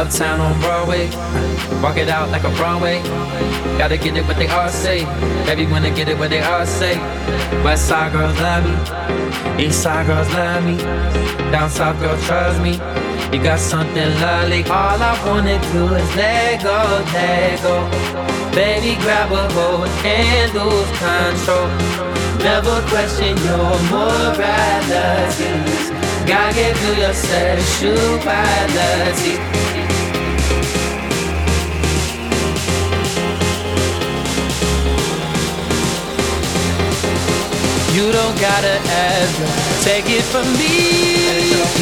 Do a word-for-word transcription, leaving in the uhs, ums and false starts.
Uptown on Broadway, walk it out like a Broadway. Gotta get it what they all say. Everyone to get it what they all say. West side girls love me, east side girls love me, down south girls trust me. You got something lovely. All I wanna do is let go, let go. Baby, grab a hold and lose control. Never question your morality. God gave you your sexuality. You don't gotta ask, take it from me.